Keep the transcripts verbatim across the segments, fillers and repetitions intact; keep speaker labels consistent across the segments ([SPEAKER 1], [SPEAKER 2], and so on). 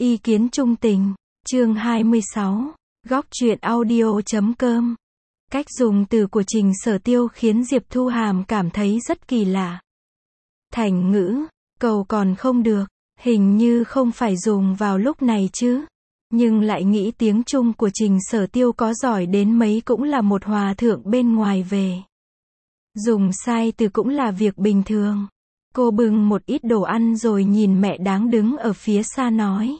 [SPEAKER 1] Ý kiến trung tình, chương hai mươi sáu, góc truyện audio chấm com. Cách dùng từ của Trình Sở Tiêu khiến Diệp Thu Hàm cảm thấy rất kỳ lạ. Thành ngữ, cầu còn không được, hình như không phải dùng vào lúc này chứ. Nhưng lại nghĩ tiếng Trung của Trình Sở Tiêu có giỏi đến mấy cũng là một hòa thượng bên ngoài về. Dùng sai từ cũng là việc bình thường. Cô bưng một ít đồ ăn rồi nhìn mẹ đáng đứng ở phía xa nói.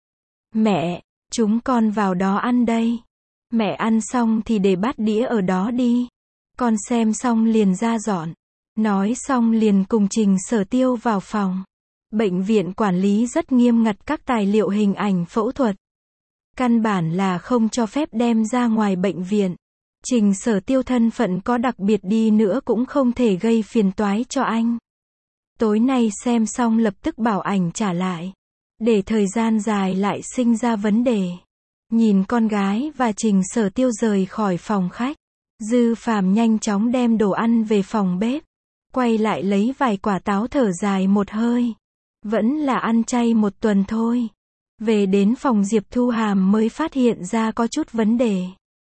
[SPEAKER 1] Mẹ, chúng con vào đó ăn đây. Mẹ ăn xong thì để bát đĩa ở đó đi. Con xem xong liền ra dọn. Nói xong liền cùng Trình Sở Tiêu vào phòng. Bệnh viện quản lý rất nghiêm ngặt các tài liệu hình ảnh phẫu thuật. Căn bản là không cho phép đem ra ngoài bệnh viện. Trình Sở Tiêu thân phận có đặc biệt đi nữa cũng không thể gây phiền toái cho anh. Tối nay xem xong lập tức bảo ảnh trả lại. Để thời gian dài lại sinh ra vấn đề. Nhìn con gái và Trình Sở Tiêu rời khỏi phòng khách. Dư Phàm nhanh chóng đem đồ ăn về phòng bếp. Quay lại lấy vài quả táo thở dài một hơi. Vẫn là ăn chay một tuần thôi. Về đến phòng Diệp Thu Hàm mới phát hiện ra có chút vấn đề.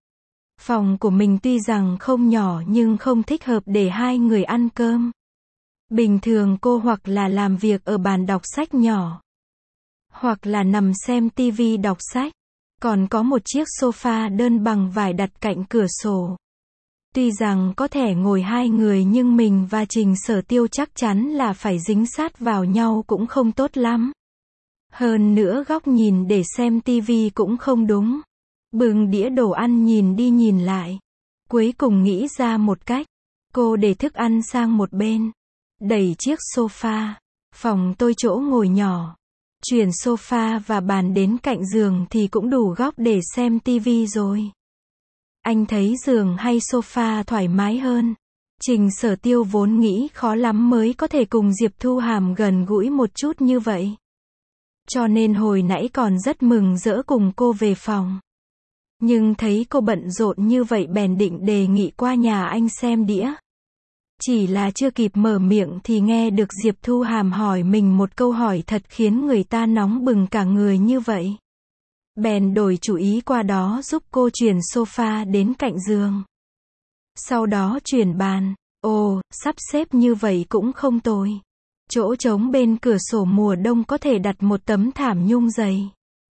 [SPEAKER 1] Phòng của mình tuy rằng không nhỏ nhưng không thích hợp để hai người ăn cơm. Bình thường cô hoặc là làm việc ở bàn đọc sách nhỏ. Hoặc là nằm xem tivi đọc sách. Còn có một chiếc sofa đơn bằng vải đặt cạnh cửa sổ. Tuy rằng có thể ngồi hai người nhưng mình và Trình Sở Tiêu chắc chắn là phải dính sát vào nhau cũng không tốt lắm. Hơn nữa góc nhìn để xem tivi cũng không đúng. Bưng đĩa đồ ăn nhìn đi nhìn lại. Cuối cùng nghĩ ra một cách. Cô để thức ăn sang một bên. Đẩy chiếc sofa. Phòng tôi chỗ ngồi nhỏ. Chuyển sofa và bàn đến cạnh giường thì cũng đủ góc để xem tivi rồi. Anh thấy giường hay sofa thoải mái hơn. Trình Sở Tiêu vốn nghĩ khó lắm mới có thể cùng Diệp Thu Hàm gần gũi một chút như vậy. Cho nên hồi nãy còn rất mừng rỡ cùng cô về phòng. Nhưng thấy cô bận rộn như vậy bèn định đề nghị qua nhà anh xem đĩa. Chỉ là chưa kịp mở miệng thì nghe được Diệp Thu Hàm hỏi mình một câu hỏi thật khiến người ta nóng bừng cả người như vậy. Bèn đổi chủ ý qua đó giúp cô chuyển sofa đến cạnh giường. Sau đó chuyển bàn. Ồ, sắp xếp như vậy cũng không tồi. Chỗ trống bên cửa sổ mùa đông có thể đặt một tấm thảm nhung dày.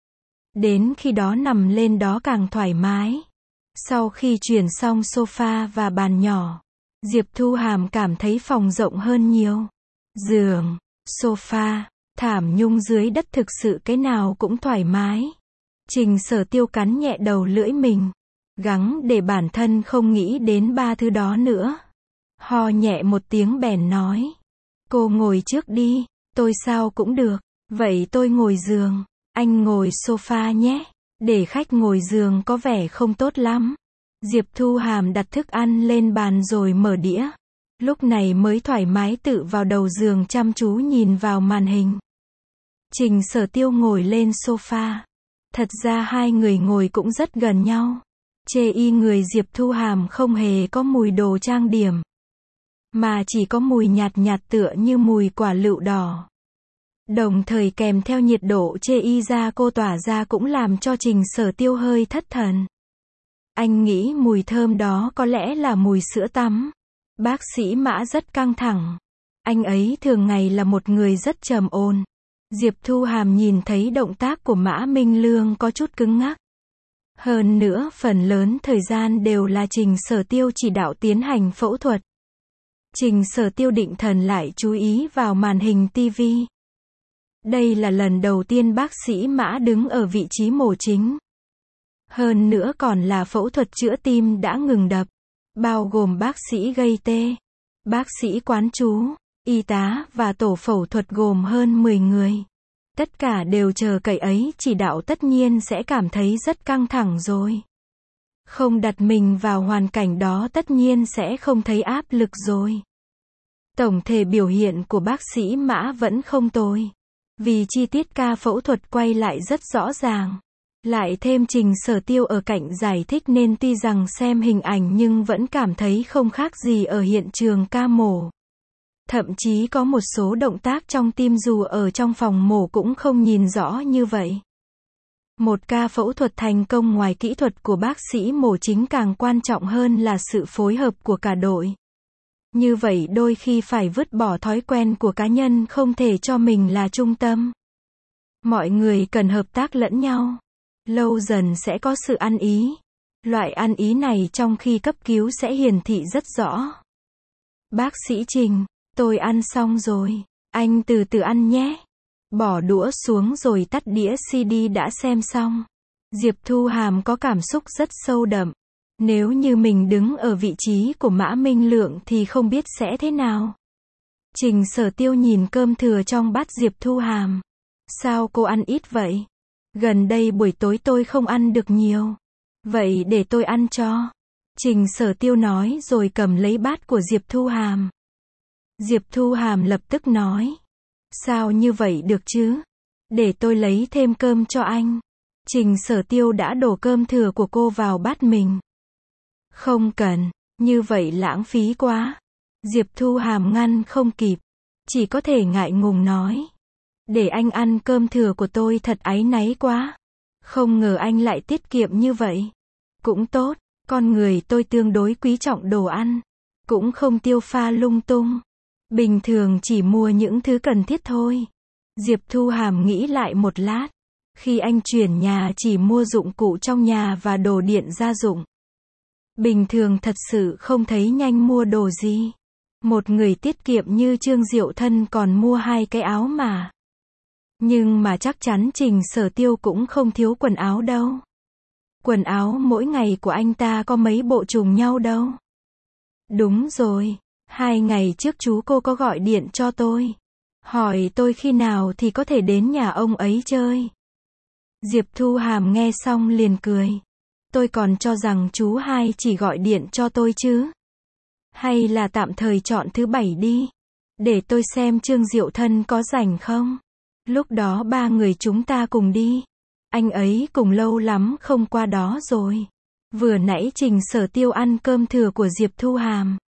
[SPEAKER 1] Đến khi đó nằm lên đó càng thoải mái. Sau khi chuyển xong sofa và bàn nhỏ, Diệp Thu Hàm cảm thấy phòng rộng hơn nhiều. Giường, sofa, thảm nhung dưới đất thực sự cái nào cũng thoải mái. Trình Sở Tiêu cắn nhẹ đầu lưỡi mình. Gắng để bản thân không nghĩ đến ba thứ đó nữa. Ho nhẹ một tiếng bèn nói. Cô ngồi trước đi, tôi sao cũng được. Vậy tôi ngồi giường, anh ngồi sofa nhé. Để khách ngồi giường có vẻ không tốt lắm. Diệp Thu Hàm đặt thức ăn lên bàn rồi mở đĩa. Lúc này mới thoải mái tự vào đầu giường chăm chú nhìn vào màn hình. Trình Sở Tiêu ngồi lên sofa. Thật ra hai người ngồi cũng rất gần nhau. Chê y người Diệp Thu Hàm không hề có mùi đồ trang điểm. Mà chỉ có mùi nhạt nhạt tựa như mùi quả lựu đỏ. Đồng thời kèm theo nhiệt độ chê y da cô tỏa ra cũng làm cho Trình Sở Tiêu hơi thất thần. Anh nghĩ mùi thơm đó có lẽ là mùi sữa tắm. Bác sĩ Mã rất căng thẳng. Anh ấy thường ngày là một người rất trầm ổn. Diệp Thu Hàm nhìn thấy động tác của Mã Minh Lương có chút cứng ngắc. Hơn nữa phần lớn thời gian đều là Trình Sở Tiêu chỉ đạo tiến hành phẫu thuật. Trình Sở Tiêu định thần lại chú ý vào màn hình tivi. Đây là lần đầu tiên bác sĩ Mã đứng ở vị trí mổ chính. Hơn nữa còn là phẫu thuật chữa tim đã ngừng đập. Bao gồm bác sĩ gây tê, bác sĩ quán chú, y tá và tổ phẫu thuật gồm hơn mười người. Tất cả đều chờ cậy ấy chỉ đạo tất nhiên sẽ cảm thấy rất căng thẳng rồi. Không đặt mình vào hoàn cảnh đó tất nhiên sẽ không thấy áp lực rồi. Tổng thể biểu hiện của bác sĩ Mã vẫn không tồi. Vì chi tiết ca phẫu thuật quay lại rất rõ ràng. Lại thêm Trình Sở Tiêu ở cạnh giải thích nên tuy rằng xem hình ảnh nhưng vẫn cảm thấy không khác gì ở hiện trường ca mổ. Thậm chí có một số động tác trong tim dù ở trong phòng mổ cũng không nhìn rõ như vậy. Một ca phẫu thuật thành công ngoài kỹ thuật của bác sĩ mổ chính càng quan trọng hơn là sự phối hợp của cả đội. Như vậy đôi khi phải vứt bỏ thói quen của cá nhân không thể cho mình là trung tâm. Mọi người cần hợp tác lẫn nhau. Lâu dần sẽ có sự ăn ý. Loại ăn ý này trong khi cấp cứu sẽ hiển thị rất rõ. Bác sĩ Trình, tôi ăn xong rồi. Anh từ từ ăn nhé. Bỏ đũa xuống rồi tắt đĩa xê đê đã xem xong. Diệp Thu Hàm có cảm xúc rất sâu đậm. Nếu như mình đứng ở vị trí của Mã Minh Lượng thì không biết sẽ thế nào. Trình Sở Tiêu nhìn cơm thừa trong bát Diệp Thu Hàm. Sao cô ăn ít vậy? Gần đây buổi tối tôi không ăn được nhiều. Vậy để tôi ăn cho. Trình Sở Tiêu nói rồi cầm lấy bát của Diệp Thu Hàm. Diệp Thu Hàm lập tức nói. Sao như vậy được chứ? Để tôi lấy thêm cơm cho anh. Trình Sở Tiêu đã đổ cơm thừa của cô vào bát mình. Không cần, như vậy lãng phí quá. Diệp Thu Hàm ngăn không kịp. Chỉ có thể ngại ngùng nói. Để anh ăn cơm thừa của tôi thật áy náy quá. Không ngờ anh lại tiết kiệm như vậy. Cũng tốt, con người tôi tương đối quý trọng đồ ăn. Cũng không tiêu pha lung tung. Bình thường chỉ mua những thứ cần thiết thôi. Diệp Thu Hàm nghĩ lại một lát. Khi anh chuyển nhà chỉ mua dụng cụ trong nhà và đồ điện gia dụng. Bình thường thật sự không thấy nhanh mua đồ gì. Một người tiết kiệm như Trương Diệu Thân còn mua hai cái áo mà. Nhưng mà chắc chắn Trình Sở Tiêu cũng không thiếu quần áo đâu. Quần áo mỗi ngày của anh ta có mấy bộ trùng nhau đâu. Đúng rồi, hai ngày trước chú cô có gọi điện cho tôi. Hỏi tôi khi nào thì có thể đến nhà ông ấy chơi. Diệp Thu Hàm nghe xong liền cười. Tôi còn cho rằng chú hai chỉ gọi điện cho tôi chứ. Hay là tạm thời chọn thứ bảy đi. Để tôi xem Trương Diệu Thân có rảnh không. Lúc đó ba người chúng ta cùng đi. Anh ấy cùng lâu lắm không qua đó rồi. Vừa nãy Trình Sở Tiêu ăn cơm thừa của Diệp Thu Hàm.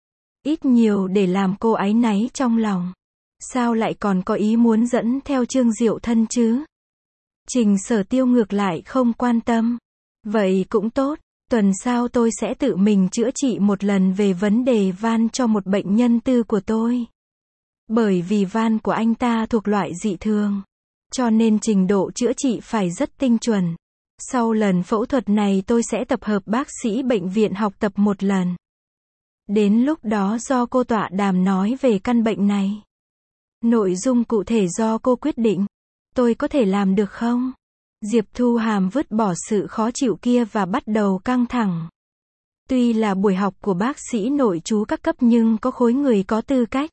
[SPEAKER 1] Ít nhiều để làm cô áy náy trong lòng. Sao lại còn có ý muốn dẫn theo Trương Diệu Thân chứ? Trình Sở Tiêu ngược lại không quan tâm. Vậy cũng tốt, tuần sau tôi sẽ tự mình chữa trị một lần về vấn đề van cho một bệnh nhân tư của tôi. Bởi vì van của anh ta thuộc loại dị thường. Cho nên trình độ chữa trị phải rất tinh chuẩn. Sau lần phẫu thuật này tôi sẽ tập hợp bác sĩ bệnh viện học tập một lần. Đến lúc đó do cô tọa đàm nói về căn bệnh này. Nội dung cụ thể do cô quyết định. Tôi có thể làm được không? Diệp Thu Hàm vứt bỏ sự khó chịu kia và bắt đầu căng thẳng. Tuy là buổi học của bác sĩ nội trú các cấp nhưng có khối người có tư cách,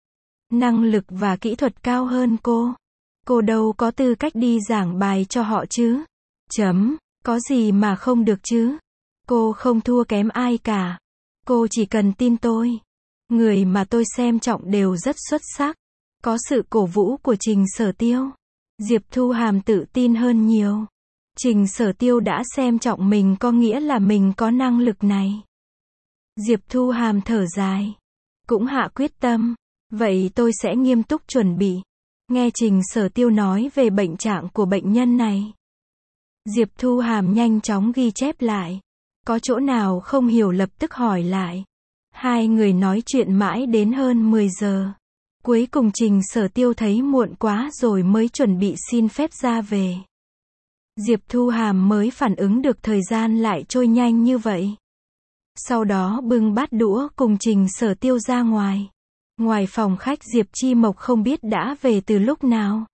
[SPEAKER 1] năng lực và kỹ thuật cao hơn cô. Cô đâu có tư cách đi giảng bài cho họ chứ. Chấm, có gì mà không được chứ. Cô không thua kém ai cả. Cô chỉ cần tin tôi. Người mà tôi xem trọng đều rất xuất sắc. Có sự cổ vũ của Trình Sở Tiêu. Diệp Thu Hàm tự tin hơn nhiều. Trình Sở Tiêu đã xem trọng mình có nghĩa là mình có năng lực này. Diệp Thu Hàm thở dài. Cũng hạ quyết tâm. Vậy tôi sẽ nghiêm túc chuẩn bị. Nghe Trình Sở Tiêu nói về bệnh trạng của bệnh nhân này. Diệp Thu Hàm nhanh chóng ghi chép lại. Có chỗ nào không hiểu lập tức hỏi lại. Hai người nói chuyện mãi đến hơn mười giờ. Cuối cùng Trình Sở Tiêu thấy muộn quá rồi mới chuẩn bị xin phép ra về. Diệp Thu Hàm mới phản ứng được thời gian lại trôi nhanh như vậy. Sau đó bưng bát đũa cùng Trình Sở Tiêu ra ngoài. Ngoài phòng khách Diệp Chi Mộc không biết đã về từ lúc nào.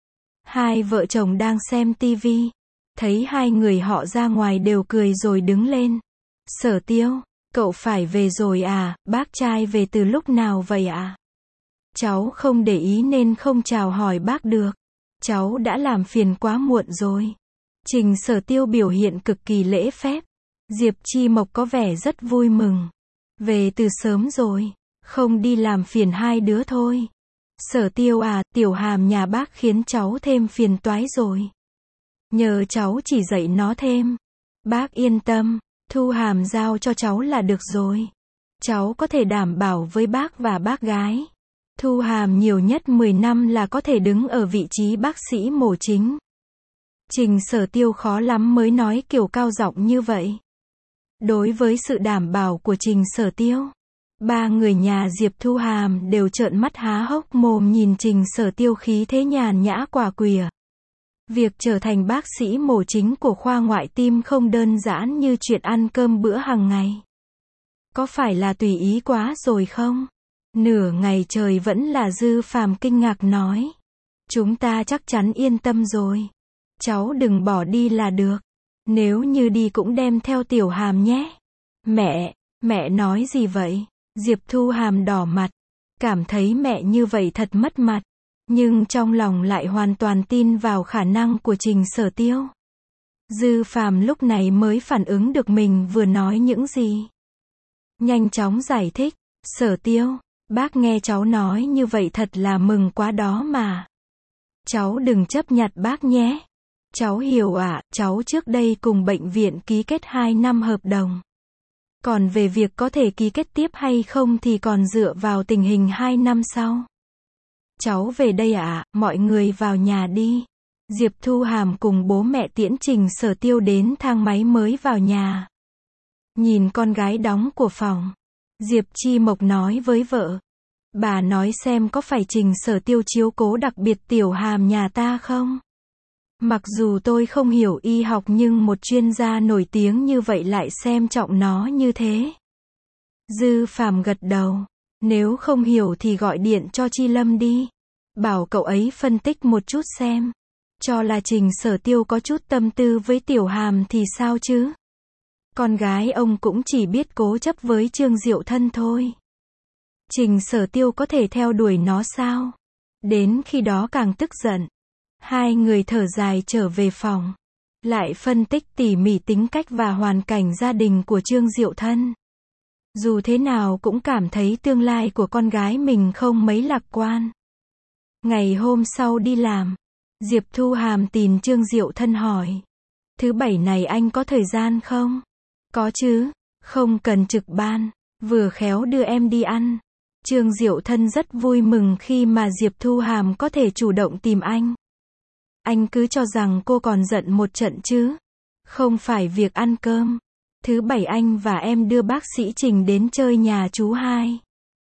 [SPEAKER 1] Hai vợ chồng đang xem tivi. Thấy hai người họ ra ngoài đều cười rồi đứng lên. Sở Tiêu, cậu phải về rồi à, bác trai về từ lúc nào vậy ạ? À? Cháu không để ý nên không chào hỏi bác được. Cháu đã làm phiền quá muộn rồi. Trình Sở Tiêu biểu hiện cực kỳ lễ phép. Diệp Chi Mộc có vẻ rất vui mừng. Về từ sớm rồi. Không đi làm phiền hai đứa thôi. Sở Tiêu à, Tiểu Hàm nhà bác khiến cháu thêm phiền toái rồi. Nhờ cháu chỉ dạy nó thêm. Bác yên tâm, Thu Hàm giao cho cháu là được rồi. Cháu có thể đảm bảo với bác và bác gái. Thu Hàm nhiều nhất mười năm là có thể đứng ở vị trí bác sĩ mổ chính. Trình Sở Tiêu khó lắm mới nói kiểu cao giọng như vậy. Đối với sự đảm bảo của Trình Sở Tiêu, ba người nhà Diệp Thu Hàm đều trợn mắt há hốc mồm nhìn Trình Sở Tiêu khí thế nhàn nhã quả quìa. Việc trở thành bác sĩ mổ chính của khoa ngoại tim không đơn giản như chuyện ăn cơm bữa hàng ngày. Có phải là tùy ý quá rồi không? Nửa ngày trời vẫn là Dư Phàm kinh ngạc nói. Chúng ta chắc chắn yên tâm rồi. Cháu đừng bỏ đi là được. Nếu như đi cũng đem theo Tiểu Hàm nhé. Mẹ, mẹ nói gì vậy? Diệp Thu Hàm đỏ mặt. Cảm thấy mẹ như vậy thật mất mặt. Nhưng trong lòng lại hoàn toàn tin vào khả năng của Trình Sở Tiêu. Dư Phàm lúc này mới phản ứng được mình vừa nói những gì. Nhanh chóng giải thích. Sở Tiêu, bác nghe cháu nói như vậy thật là mừng quá đó mà. Cháu đừng chấp nhặt bác nhé. Cháu hiểu ạ, à, cháu trước đây cùng bệnh viện ký kết hai năm hợp đồng. Còn về việc có thể ký kết tiếp hay không thì còn dựa vào tình hình hai năm sau. Cháu về đây ạ, à, mọi người vào nhà đi. Diệp Thu Hàm cùng bố mẹ tiễn Trình Sở Tiêu đến thang máy mới vào nhà. Nhìn con gái đóng của phòng, Diệp Chi Mộc nói với vợ. Bà nói xem có phải Trình Sở Tiêu chiếu cố đặc biệt Tiểu Hàm nhà ta không? Mặc dù tôi không hiểu y học nhưng một chuyên gia nổi tiếng như vậy lại xem trọng nó như thế. Dư Phàm gật đầu. Nếu không hiểu thì gọi điện cho Chi Lâm đi. Bảo cậu ấy phân tích một chút xem. Cho là Trình Sở Tiêu có chút tâm tư với Tiểu Hàm thì sao chứ? Con gái ông cũng chỉ biết cố chấp với Trương Diệu Thân thôi. Trình Sở Tiêu có thể theo đuổi nó sao? Đến khi đó càng tức giận. Hai người thở dài trở về phòng. Lại phân tích tỉ mỉ tính cách và hoàn cảnh gia đình của Trương Diệu Thân. Dù thế nào cũng cảm thấy tương lai của con gái mình không mấy lạc quan. Ngày hôm sau đi làm, Diệp Thu Hàm tìm Trương Diệu Thân hỏi. Thứ bảy này anh có thời gian không? Có chứ, không cần trực ban, vừa khéo đưa em đi ăn. Trương Diệu Thân rất vui mừng khi mà Diệp Thu Hàm có thể chủ động tìm anh. Anh cứ cho rằng cô còn giận một trận chứ. Không phải việc ăn cơm. Thứ bảy anh và em đưa bác sĩ Trình đến chơi nhà chú hai.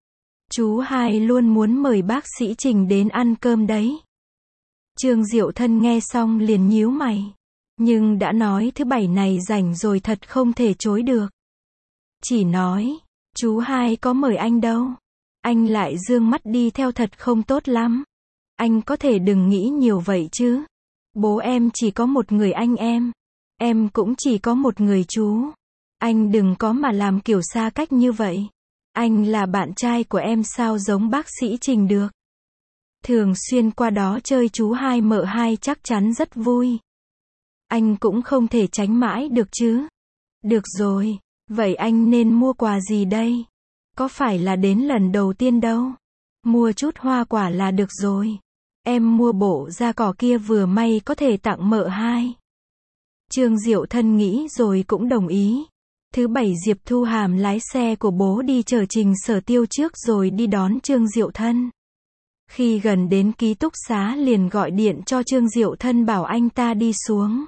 [SPEAKER 1] Chú hai luôn muốn mời bác sĩ Trình đến ăn cơm đấy. Trương Diệu Thân nghe xong liền nhíu mày. Nhưng đã nói thứ bảy này rảnh rồi thật không thể chối được. Chỉ nói, chú hai có mời anh đâu. Anh lại dương mắt đi theo thật không tốt lắm. Anh có thể đừng nghĩ nhiều vậy chứ. Bố em chỉ có một người anh em. Em cũng chỉ có một người chú. Anh đừng có mà làm kiểu xa cách như vậy. Anh là bạn trai của em sao giống bác sĩ Trình được. Thường xuyên qua đó chơi chú hai mợ hai chắc chắn rất vui. Anh cũng không thể tránh mãi được chứ. Được rồi, vậy anh nên mua quà gì đây? Có phải là đến lần đầu tiên đâu. Mua chút hoa quả là được rồi. Em mua bộ da cỏ kia vừa may có thể tặng mợ hai. Trương Diệu Thân nghĩ rồi cũng đồng ý. Thứ bảy Diệp Thu Hàm lái xe của bố đi chở Trình Sở Tiêu trước rồi đi đón Trương Diệu Thân. Khi gần đến ký túc xá liền gọi điện cho Trương Diệu Thân bảo anh ta đi xuống.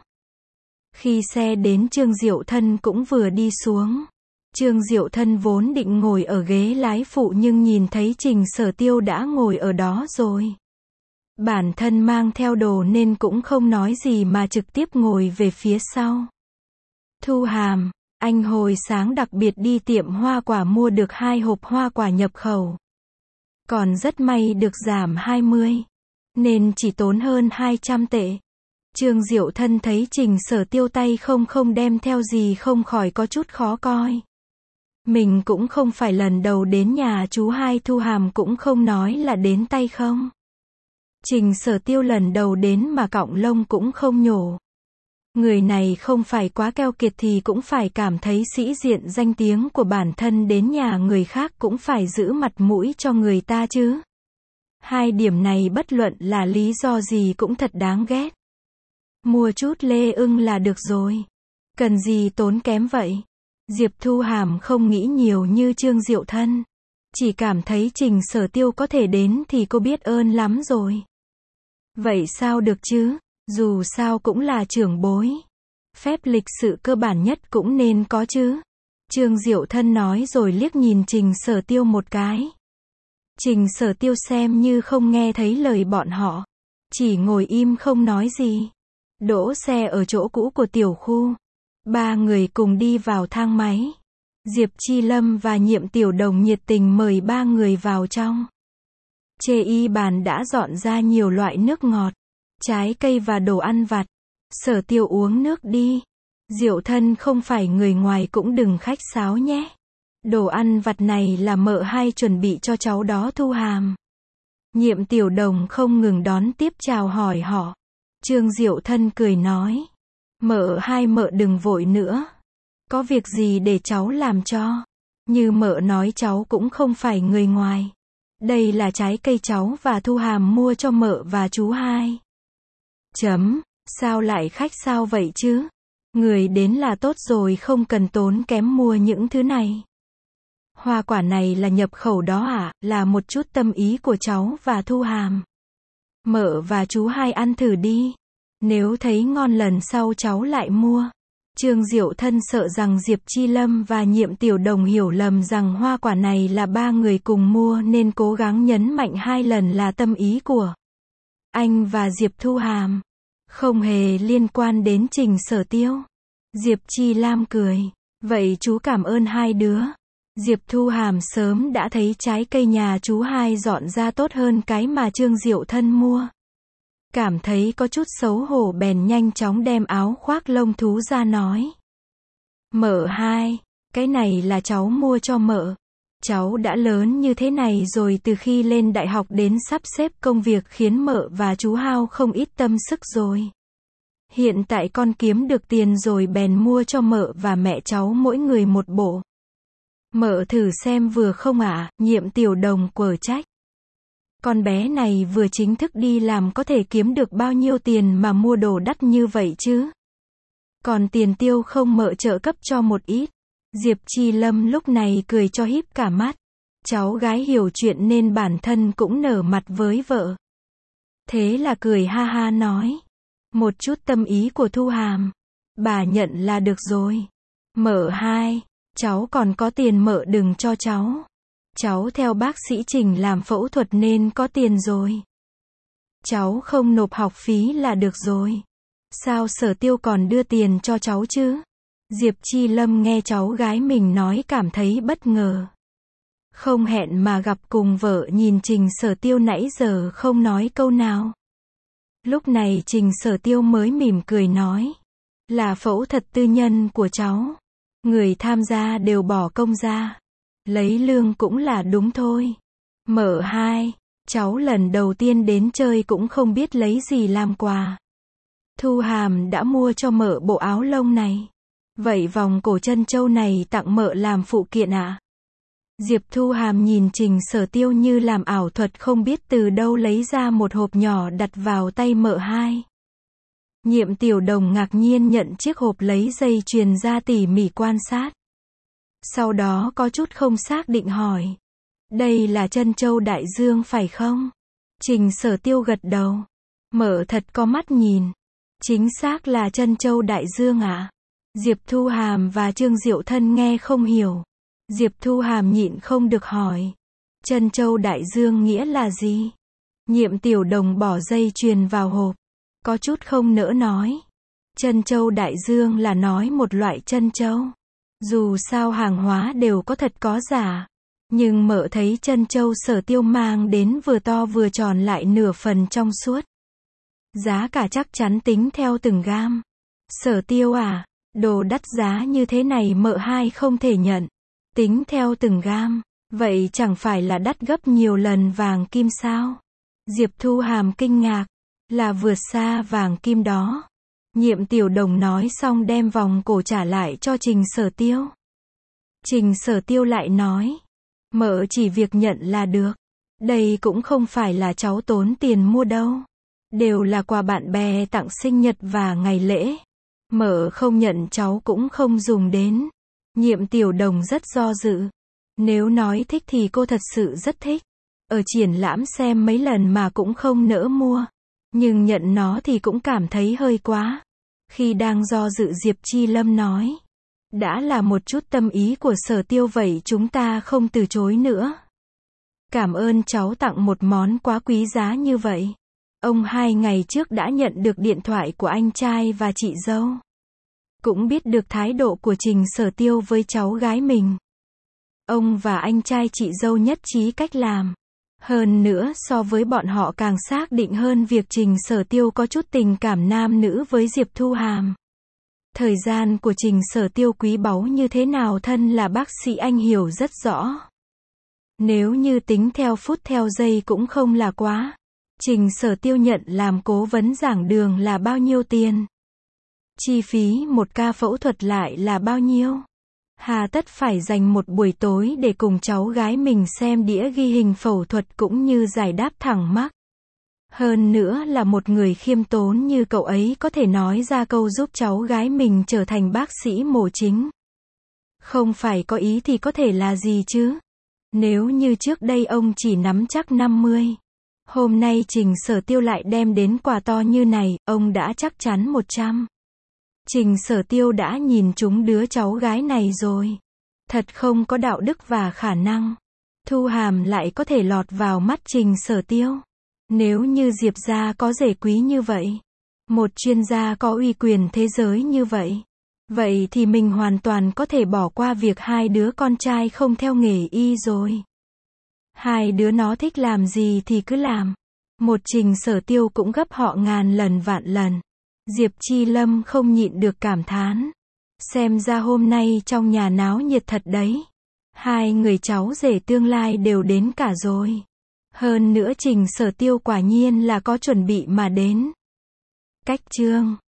[SPEAKER 1] Khi xe đến Trương Diệu Thân cũng vừa đi xuống. Trương Diệu Thân vốn định ngồi ở ghế lái phụ nhưng nhìn thấy Trình Sở Tiêu đã ngồi ở đó rồi. Bản thân mang theo đồ nên cũng không nói gì mà trực tiếp ngồi về phía sau. Thu Hàm, anh hồi sáng đặc biệt đi tiệm hoa quả mua được hai hộp hoa quả nhập khẩu. Còn rất may được giảm hai mươi. Nên chỉ tốn hơn hai trăm tệ. Trương Diệu Thân thấy Trình Sở Tiêu tay không không đem theo gì không khỏi có chút khó coi. Mình cũng không phải lần đầu đến nhà chú hai. Thu Hàm cũng không nói là đến tay không. Trình Sở Tiêu lần đầu đến mà cọng lông cũng không nhổ. Người này không phải quá keo kiệt thì cũng phải cảm thấy sĩ diện danh tiếng của bản thân, đến nhà người khác cũng phải giữ mặt mũi cho người ta chứ. Hai điểm này bất luận là lý do gì cũng thật đáng ghét. Mua chút lê ưng là được rồi. Cần gì tốn kém vậy? Diệp Thu Hàm không nghĩ nhiều như Trương Diệu Thân. Chỉ cảm thấy Trình Sở Tiêu có thể đến thì cô biết ơn lắm rồi. Vậy sao được chứ? Dù sao cũng là trưởng bối. Phép lịch sự cơ bản nhất cũng nên có chứ. Trương Diệu Thân nói rồi liếc nhìn Trình Sở Tiêu một cái. Trình Sở Tiêu xem như không nghe thấy lời bọn họ. Chỉ ngồi im không nói gì. Đỗ xe ở chỗ cũ của tiểu khu. Ba người cùng đi vào thang máy. Diệp Chi Lâm và Nhiệm Tiểu Đồng nhiệt tình mời ba người vào trong. Chê y bàn đã dọn ra nhiều loại nước ngọt, trái cây và đồ ăn vặt. Sở Tiêu uống nước đi. Diệu Thân không phải người ngoài cũng đừng khách sáo nhé. Đồ ăn vặt này là mợ hai chuẩn bị cho cháu đó Thu Hàm. Nhiệm Tiểu Đồng không ngừng đón tiếp chào hỏi họ. Trương Diệu Thân cười nói. Mợ hai mợ đừng vội nữa. Có việc gì để cháu làm cho. Như mợ nói cháu cũng không phải người ngoài. Đây là trái cây cháu và Thu Hàm mua cho mợ và chú hai. Chấm, sao lại khách sao vậy chứ? Người đến là tốt rồi không cần tốn kém mua những thứ này. Hoa quả này là nhập khẩu đó à, là một chút tâm ý của cháu và Thu Hàm. Mợ và chú hai ăn thử đi. Nếu thấy ngon lần sau cháu lại mua. Trương Diệu Thân sợ rằng Diệp Chi Lâm và Nhiệm Tiểu Đồng hiểu lầm rằng hoa quả này là ba người cùng mua nên cố gắng nhấn mạnh hai lần là tâm ý của anh và Diệp Thu Hàm. Không hề liên quan đến Trình Sở Tiêu. Diệp Chi Lam cười. Vậy chú cảm ơn hai đứa. Diệp Thu Hàm sớm đã thấy trái cây nhà chú hai dọn ra tốt hơn cái mà Trương Diệu Thân mua. Cảm thấy có chút xấu hổ bèn nhanh chóng đem áo khoác lông thú ra nói. Mợ hai, cái này là cháu mua cho mợ. Cháu đã lớn như thế này rồi, từ khi lên đại học đến sắp xếp công việc khiến mợ và chú hao không ít tâm sức rồi. Hiện tại con kiếm được tiền rồi bèn mua cho mợ và mẹ cháu mỗi người một bộ. Mợ thử xem vừa không ạ, à? Nhiệm Tiểu Đồng quở trách. Con bé này vừa chính thức đi làm có thể kiếm được bao nhiêu tiền mà mua đồ đắt như vậy chứ? Còn tiền tiêu không mợ trợ cấp cho một ít. Diệp Chi Lâm lúc này cười cho híp cả mắt. Cháu gái hiểu chuyện nên bản thân cũng nở mặt với vợ. Thế là cười ha ha nói. Một chút tâm ý của Thu Hàm. Bà nhận là được rồi. Mợ hai, cháu còn có tiền mợ đừng cho cháu. Cháu theo bác sĩ Trình làm phẫu thuật nên có tiền rồi. Cháu không nộp học phí là được rồi. Sao Sở Tiêu còn đưa tiền cho cháu chứ? Diệp Chi Lâm nghe cháu gái mình nói cảm thấy bất ngờ. Không hẹn mà gặp cùng vợ nhìn Trình Sở Tiêu nãy giờ không nói câu nào. Lúc này Trình Sở Tiêu mới mỉm cười nói. Là phẫu thuật tư nhân của cháu. Người tham gia đều bỏ công ra. Lấy lương cũng là đúng thôi. Mợ hai, cháu lần đầu tiên đến chơi cũng không biết lấy gì làm quà. Thu Hàm đã mua cho mợ bộ áo lông này. Vậy vòng cổ trân châu này tặng mợ làm phụ kiện ạ? À? Diệp Thu Hàm nhìn Trình Sở Tiêu như làm ảo thuật không biết từ đâu lấy ra một hộp nhỏ đặt vào tay mợ hai. Nhiệm Tiểu Đồng ngạc nhiên nhận chiếc hộp lấy dây chuyền ra tỉ mỉ quan sát. Sau đó có chút không xác định hỏi. Đây là trân châu đại dương phải không? Trình Sở Tiêu gật đầu. Mợ thật có mắt nhìn. Chính xác là trân châu đại dương ạ. À? Diệp Thu Hàm và Trương Diệu Thân nghe không hiểu. Diệp Thu Hàm nhịn không được hỏi. Trân châu đại dương nghĩa là gì? Nhiệm Tiểu Đồng bỏ dây chuyền vào hộp. Có chút không nỡ nói. Trân châu đại dương là nói một loại trân châu. Dù sao hàng hóa đều có thật có giả. Nhưng mợ thấy trân châu Sở Tiêu mang đến vừa to vừa tròn lại nửa phần trong suốt. Giá cả chắc chắn tính theo từng gam. Sở Tiêu à, đồ đắt giá như thế này mợ hai không thể nhận. Tính theo từng gam, vậy chẳng phải là đắt gấp nhiều lần vàng kim sao? Diệp Thu Hàm kinh ngạc, là vượt xa vàng kim đó. Nhiệm Tiểu Đồng nói xong đem vòng cổ trả lại cho Trình Sở Tiêu. Trình Sở Tiêu lại nói, mợ chỉ việc nhận là được. Đây cũng không phải là cháu tốn tiền mua đâu. Đều là quà bạn bè tặng sinh nhật và ngày lễ. Mợ không nhận cháu cũng không dùng đến. Nhiệm Tiểu Đồng rất do dự. Nếu nói thích thì cô thật sự rất thích. Ở triển lãm xem mấy lần mà cũng không nỡ mua. Nhưng nhận nó thì cũng cảm thấy hơi quá. Khi đang do dự Diệp Chi Lâm nói. Đã là một chút tâm ý của Sở Tiêu vậy chúng ta không từ chối nữa. Cảm ơn cháu tặng một món quá quý giá như vậy. Ông hai ngày trước đã nhận được điện thoại của anh trai và chị dâu. Cũng biết được thái độ của Trình Sở Tiêu với cháu gái mình. Ông và anh trai chị dâu nhất trí cách làm. Hơn nữa so với bọn họ càng xác định hơn việc Trình Sở Tiêu có chút tình cảm nam nữ với Diệp Thu Hàm. Thời gian của Trình Sở Tiêu quý báu như thế nào thân là bác sĩ anh hiểu rất rõ. Nếu như tính theo phút theo giây cũng không là quá. Trình Sở Tiêu nhận làm cố vấn giảng đường là bao nhiêu tiền? Chi phí một ca phẫu thuật lại là bao nhiêu? Hà tất phải dành một buổi tối để cùng cháu gái mình xem đĩa ghi hình phẫu thuật cũng như giải đáp thẳng mắc. Hơn nữa là một người khiêm tốn như cậu ấy có thể nói ra câu giúp cháu gái mình trở thành bác sĩ mổ chính. Không phải có ý thì có thể là gì chứ? Nếu như trước đây ông chỉ nắm chắc năm mươi. Hôm nay Trình Sở Tiêu lại đem đến quà to như này, ông đã chắc chắn một trăm. Trình Sở Tiêu đã nhìn trúng đứa cháu gái này rồi. Thật không có đạo đức và khả năng. Thu Hàm lại có thể lọt vào mắt Trình Sở Tiêu. Nếu như Diệp gia có rể quý như vậy, một chuyên gia có uy quyền thế giới như vậy, vậy thì mình hoàn toàn có thể bỏ qua việc hai đứa con trai không theo nghề y rồi. Hai đứa nó thích làm gì thì cứ làm. Một Trình Sở Tiêu cũng gấp họ ngàn lần vạn lần. Diệp Chi Lâm không nhịn được cảm thán. Xem ra hôm nay trong nhà náo nhiệt thật đấy. Hai người cháu rể tương lai đều đến cả rồi. Hơn nữa Trình Sở Tiêu quả nhiên là có chuẩn bị mà đến. Cách chương